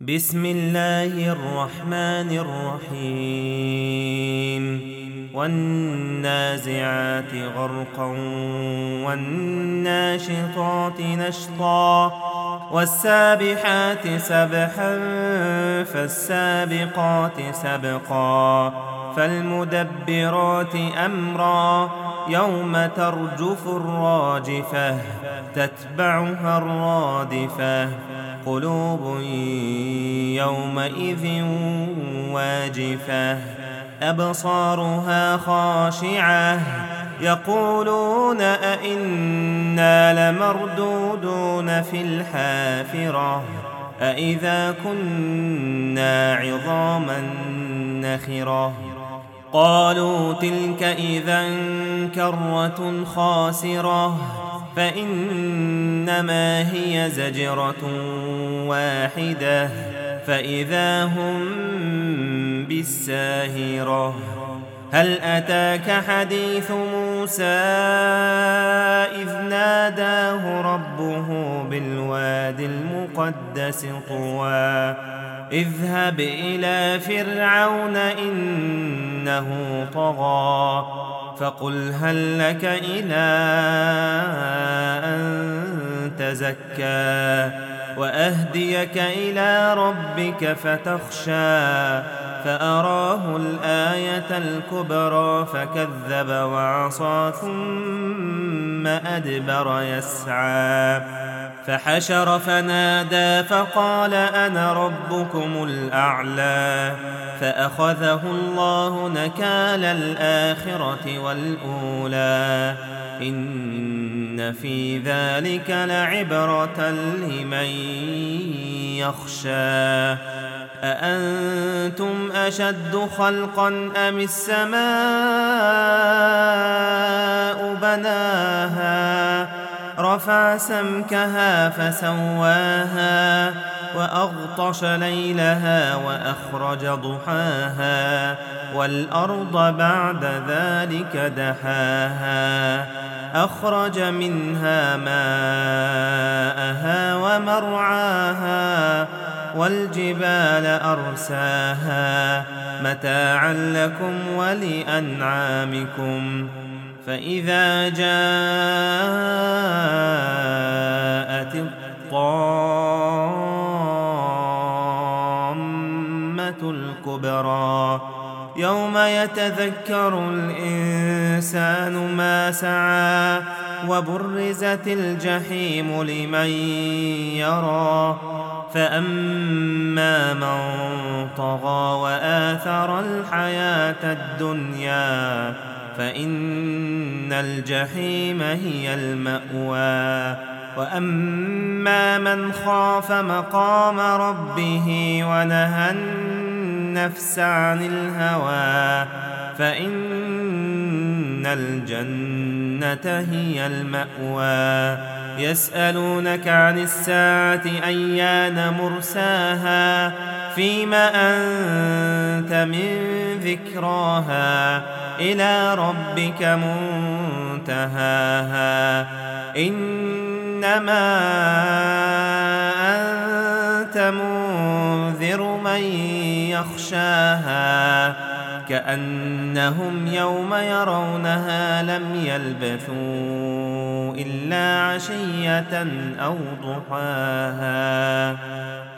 بسم الله الرحمن الرحيم والنازعات غرقا والناشطات نشطا والسابحات سبحا فالسابقات سبقا فالمدبرات أمرا يوم ترجف الراجفة تتبعها الرادفة قلوب يومئذ واجفة أبصارها خاشعة يقولون أئنا لمردودون في الحافرة أئذا كنا عظاما نخرة قالوا تلك إذا كرة خاسرة فإنما هي زجرة واحدة فإذا هم بالساهرة هل أتاك حديث موسى إذ ناداه ربه بالواد المقدس طوى اذهب إلى فرعون إنه طغى فقل هل لك إلى أن تزكى وأهديك إلى ربك فتخشى فأراه الآية الكبرى فكذب وعصى ثم أدبر يسعى فحشر فنادى فقال أنا ربكم الأعلى فأخذه الله نكال الآخرة والأولى إن في ذلك لعبرة لمن يخشى أأنتم أشد خلقا أم السماء بناها رفع سمكها فسواها وأغطش ليلها وأخرج ضحاها والأرض بعد ذلك دحاها أخرج منها ماءها ومرعاها والجبال أرساها متاعا لكم ولأنعامكم فإذا جاءت الطامة الكبرى يوم يتذكر الإنسان ما سعى وبرزت الجحيم لمن يرى فأما من طغى وآثر الحياة الدنيا فإن الجحيم هي المأوى وأما من خاف مقام ربه ونهى النفس عن الهوى فإن الجنة هي المأوى يسألونك عن الساعة أيان مرساها فيما أنت من ذكراها إلى ربك منتهاها إنما أنت منذر من يخشاها كأنهم يوم يرونها لم يلبثوا إلا عشية أو ضحاها